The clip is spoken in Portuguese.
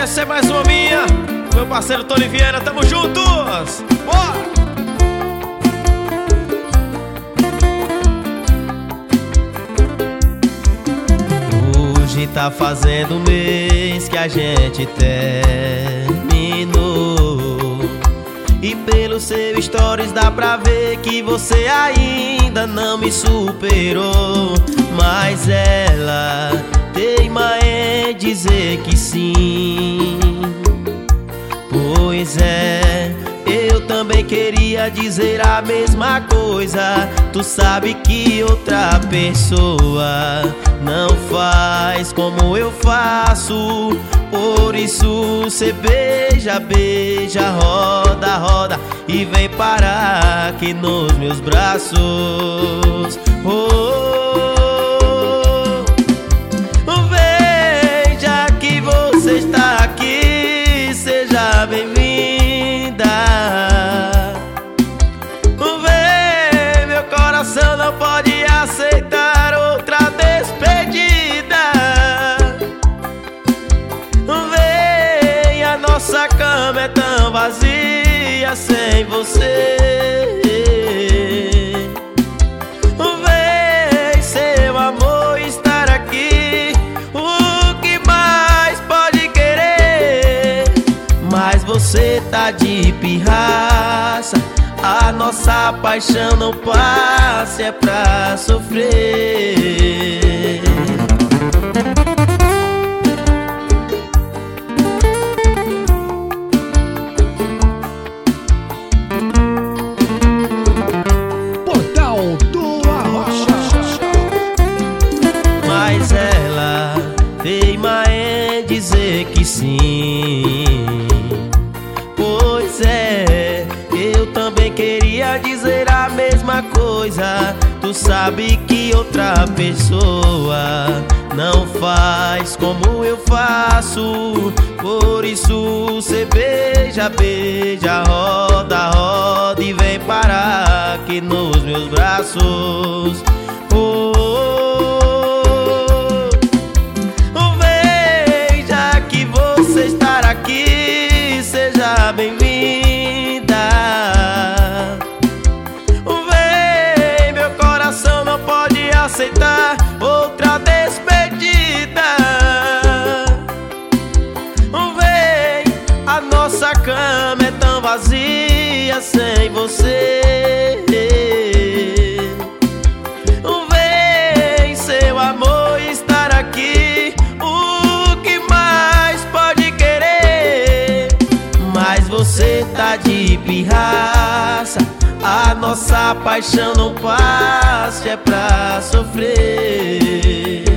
Essa é mais uma minha, meu parceiro Tony Viana, tamo juntos! Bora! Hoje tá fazendo um mês que a gente terminou, e pelo seu stories dá pra ver que você ainda não me superou. Mas ela teima em dizer que sim. Pois é, eu também queria dizer a mesma coisa. Tu sabe que outra pessoa não faz como eu faço. Por isso cê beija, beija, roda, roda e vem parar aqui nos meus braços. Veja que você está aqui, seja bem-vinda. Vem, meu coração não pode aceitar outra despedida. Vem, a nossa cama é tão vazia sem você. Vem, seu amor estar aqui, o que mais pode querer? Mas você tá de pirraça, a nossa paixão não passa, é pra sofrer. Portal do Arrocha. Mas ela teima em dizer que sim. Pois é, eu também queria dizer a mesma coisa. Tu sabe que outra pessoa não faz como eu faço. Por isso cê beija, beija, roda, roda e vem parar aqui nos meus braços. Veja que você estar aqui, seja bem-vinda. Vem, meu coração não pode aceitar outra despedida. Vem, a nossa cama é tão vazia sem você. Vem, seu amor estar aqui, o que mais pode querer? Mas você tá de pirraça, a nossa paixão não passa, é pra sofrer.